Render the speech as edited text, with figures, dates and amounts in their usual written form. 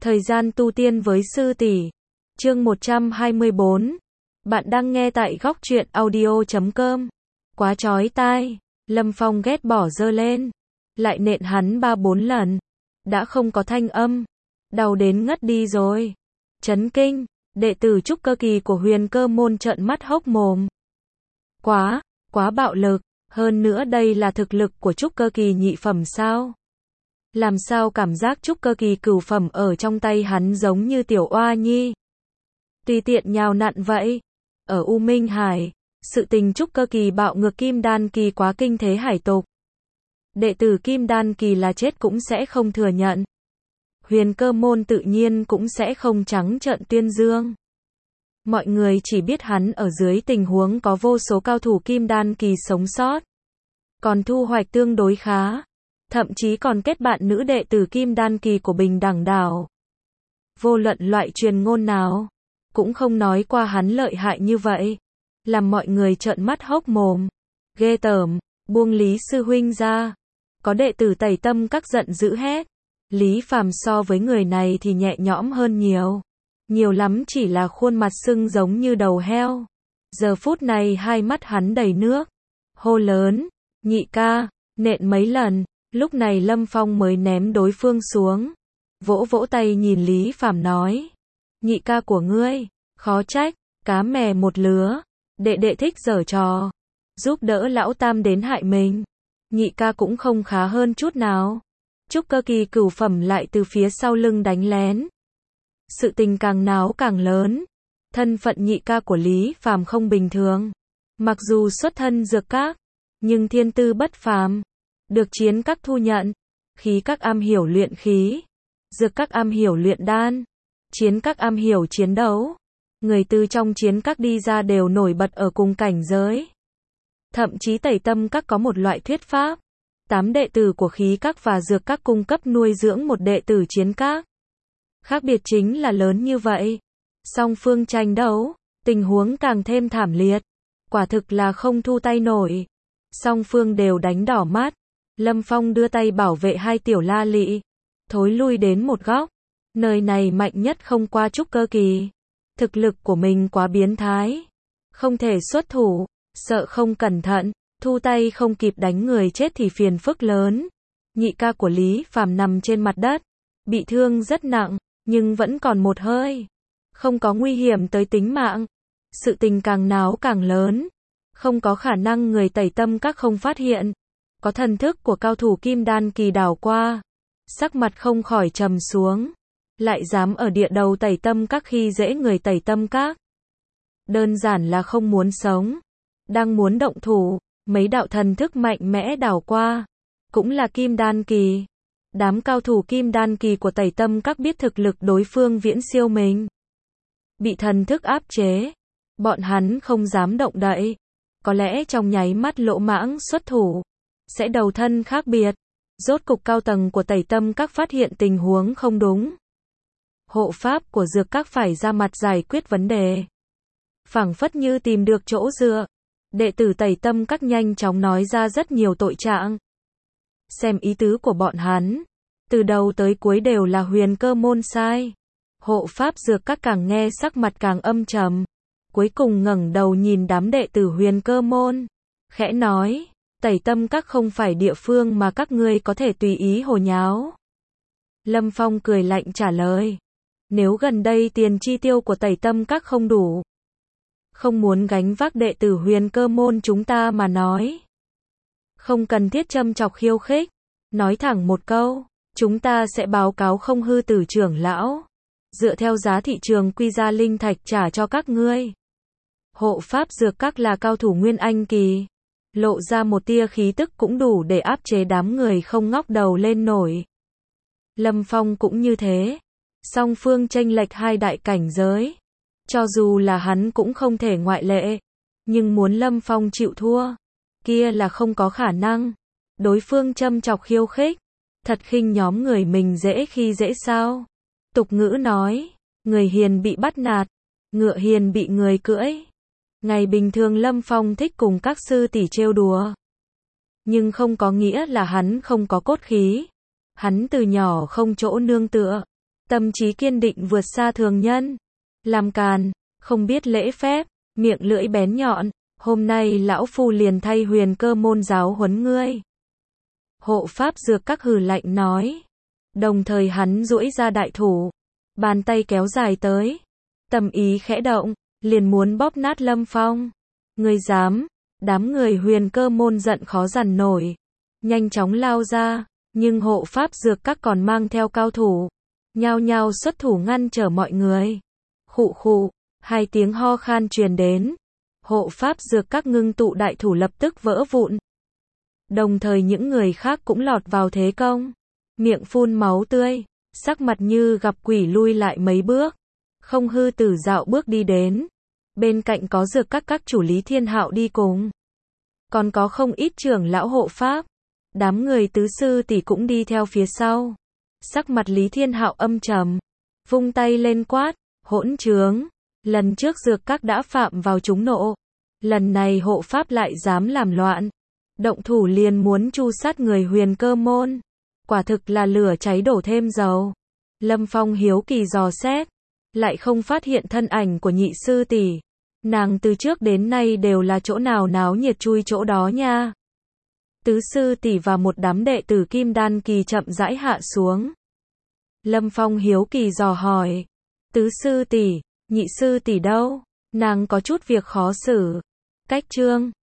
Thời gian tu tiên với sư tỷ. Chương 124. Bạn đang nghe tại góc truyện audio.com. Quá chói tai. Lâm Phong ghét bỏ giơ lên. Lại nện hắn 3-4 lần. Đã không có thanh âm. Đau đến ngất đi rồi. Chấn kinh. Đệ tử trúc cơ kỳ của Huyền Cơ môn trợn mắt hốc mồm. Quá bạo lực. Hơn nữa đây là thực lực của trúc cơ kỳ nhị phẩm sao? Làm sao cảm giác trúc cơ kỳ cửu phẩm ở trong tay hắn giống như tiểu oa nhi. Tùy tiện nhào nặn vậy. Ở U Minh Hải, sự tình trúc cơ kỳ bạo ngược kim đan kỳ quá kinh thế hải tục. Đệ tử kim đan kỳ là chết cũng sẽ không thừa nhận. Huyền Cơ môn tự nhiên cũng sẽ không trắng trợn tuyên dương. Mọi người chỉ biết hắn ở dưới tình huống có vô số cao thủ kim đan kỳ sống sót. Còn thu hoạch tương đối khá. Thậm chí còn kết bạn nữ đệ tử kim đan kỳ của Bình Đẳng Đảo. Vô luận loại truyền ngôn nào, cũng không nói qua hắn lợi hại như vậy. Làm mọi người trợn mắt hốc mồm. Ghê tởm, buông Lý sư huynh ra. Có đệ tử Tẩy Tâm Các giận dữ hét. Lý Phàm so với người này thì nhẹ nhõm hơn nhiều. Nhiều lắm chỉ là khuôn mặt sưng giống như đầu heo. Giờ phút này hai mắt hắn đầy nước. Hô lớn, nhị ca, nện mấy lần. Lúc này Lâm Phong mới ném đối phương xuống. Vỗ vỗ tay nhìn Lý Phàm nói. Nhị ca của ngươi, khó trách, cá mè một lứa. Đệ đệ thích giở trò. Giúp đỡ lão tam đến hại mình. Nhị ca cũng không khá hơn chút nào. Trúc cơ kỳ cửu phẩm lại từ phía sau lưng đánh lén. Sự tình càng náo càng lớn. Thân phận nhị ca của Lý Phàm không bình thường. Mặc dù xuất thân dược các, nhưng thiên tư bất phàm. Được chiến các thu nhận. Khí các am hiểu luyện khí. Dược các am hiểu luyện đan. Chiến các am hiểu chiến đấu. Người từ trong chiến các đi ra đều nổi bật ở cùng cảnh giới. Thậm chí Tẩy Tâm Các có một loại thuyết pháp. 8 đệ tử của khí các và dược các cung cấp nuôi dưỡng một đệ tử chiến các. Khác biệt chính là lớn như vậy. Song phương tranh đấu, tình huống càng thêm thảm liệt. Quả thực là không thu tay nổi. Song phương đều đánh đỏ mắt. Lâm Phong đưa tay bảo vệ hai tiểu la lị. Thối lui đến một góc. Nơi này mạnh nhất không qua trúc cơ kỳ. Thực lực của mình quá biến thái. Không thể xuất thủ. Sợ không cẩn thận. Thu tay không kịp đánh người chết thì phiền phức lớn. Nhị ca của Lý Phàm nằm trên mặt đất. Bị thương rất nặng. Nhưng vẫn còn một hơi. Không có nguy hiểm tới tính mạng. Sự tình càng náo càng lớn. Không có khả năng người Tẩy Tâm Các không phát hiện. Có thần thức của cao thủ kim đan kỳ đảo qua. Sắc mặt không khỏi trầm xuống. Lại dám ở địa đầu Tẩy Tâm Các khi dễ người Tẩy Tâm Các. Đơn giản là không muốn sống. Đang muốn động thủ. Mấy đạo thần thức mạnh mẽ đảo qua. Cũng là kim đan kỳ. Đám cao thủ kim đan kỳ của Tẩy Tâm Các biết thực lực đối phương viễn siêu mình. Bị thần thức áp chế. Bọn hắn không dám động đậy. Có lẽ trong nháy mắt lỗ mãng xuất thủ. Sẽ đầu thân khác biệt. Rốt cục cao tầng của Tẩy Tâm Các phát hiện tình huống không đúng. Hộ pháp của dược các phải ra mặt giải quyết vấn đề. Phảng phất như tìm được chỗ dựa. Đệ tử Tẩy Tâm Các nhanh chóng nói ra rất nhiều tội trạng. Xem ý tứ của bọn hắn. Từ đầu tới cuối đều là Huyền Cơ môn sai. Hộ pháp dược các càng nghe sắc mặt càng âm trầm. Cuối cùng ngẩng đầu nhìn đám đệ tử Huyền Cơ môn. Khẽ nói. Tẩy Tâm Các không phải địa phương mà các ngươi có thể tùy ý hồ nháo. Lâm Phong cười lạnh trả lời. Nếu gần đây tiền chi tiêu của Tẩy Tâm Các không đủ. Không muốn gánh vác đệ tử Huyền Cơ môn chúng ta mà nói. Không cần thiết châm chọc khiêu khích. Nói thẳng một câu. Chúng ta sẽ báo cáo không hư tử trưởng lão. Dựa theo giá thị trường quy ra linh thạch trả cho các ngươi. Hộ pháp dược các là cao thủ Nguyên Anh kỳ. Lộ ra một tia khí tức cũng đủ để áp chế đám người không ngóc đầu lên nổi. Lâm Phong cũng như thế. Song phương chênh lệch hai đại cảnh giới. Cho dù là hắn cũng không thể ngoại lệ. Nhưng muốn Lâm Phong chịu thua. Kia là không có khả năng. Đối phương châm chọc khiêu khích. Thật khinh nhóm người mình dễ khi dễ sao. Tục ngữ nói. Người hiền bị bắt nạt. Ngựa hiền bị người cưỡi. Ngày bình thường Lâm Phong thích cùng các sư tỷ trêu đùa. Nhưng không có nghĩa là hắn không có cốt khí. Hắn từ nhỏ không chỗ nương tựa. tâm trí kiên định vượt xa thường nhân, làm càn, không biết lễ phép, miệng lưỡi bén nhọn, hôm nay lão phu liền thay Huyền Cơ môn giáo huấn ngươi. Hộ pháp dược các hừ lạnh nói, đồng thời hắn duỗi ra đại thủ, bàn tay kéo dài tới, tâm ý khẽ động, liền muốn bóp nát Lâm Phong. Ngươi dám? Đám người Huyền Cơ môn giận khó dằn nổi, nhanh chóng lao ra, nhưng hộ pháp dược các còn mang theo cao thủ, nhao nhao xuất thủ ngăn trở mọi người. Khụ khụ, hai tiếng ho khan truyền đến, hộ pháp dược các ngưng tụ đại thủ lập tức vỡ vụn. Đồng thời những người khác cũng lọt vào thế công, miệng phun máu tươi, sắc mặt như gặp quỷ lui lại mấy bước. Không Hư Tử dạo bước đi đến, bên cạnh có dược các chủ Lý Thiên Hạo đi cùng, còn có không ít trưởng lão hộ pháp, đám người tứ sư tỷ cũng đi theo phía sau. Sắc mặt Lý Thiên Hạo âm trầm, vung tay lên quát, hỗn trướng, lần trước dược các đã phạm vào chúng nộ, lần này hộ pháp lại dám làm loạn, động thủ liền muốn tru sát người Huyền Cơ môn, quả thực là lửa cháy đổ thêm dầu. Lâm Phong hiếu kỳ dò xét, lại không phát hiện thân ảnh của nhị sư tỷ, nàng từ trước đến nay đều là chỗ nào náo nhiệt chui chỗ đó nha. Tứ sư tỷ và một đám đệ tử Kim Đan kỳ chậm rãi hạ xuống. Lâm Phong hiếu kỳ dò hỏi, tứ sư tỷ, nhị sư tỷ đâu? Nàng có chút việc khó xử. Cách chương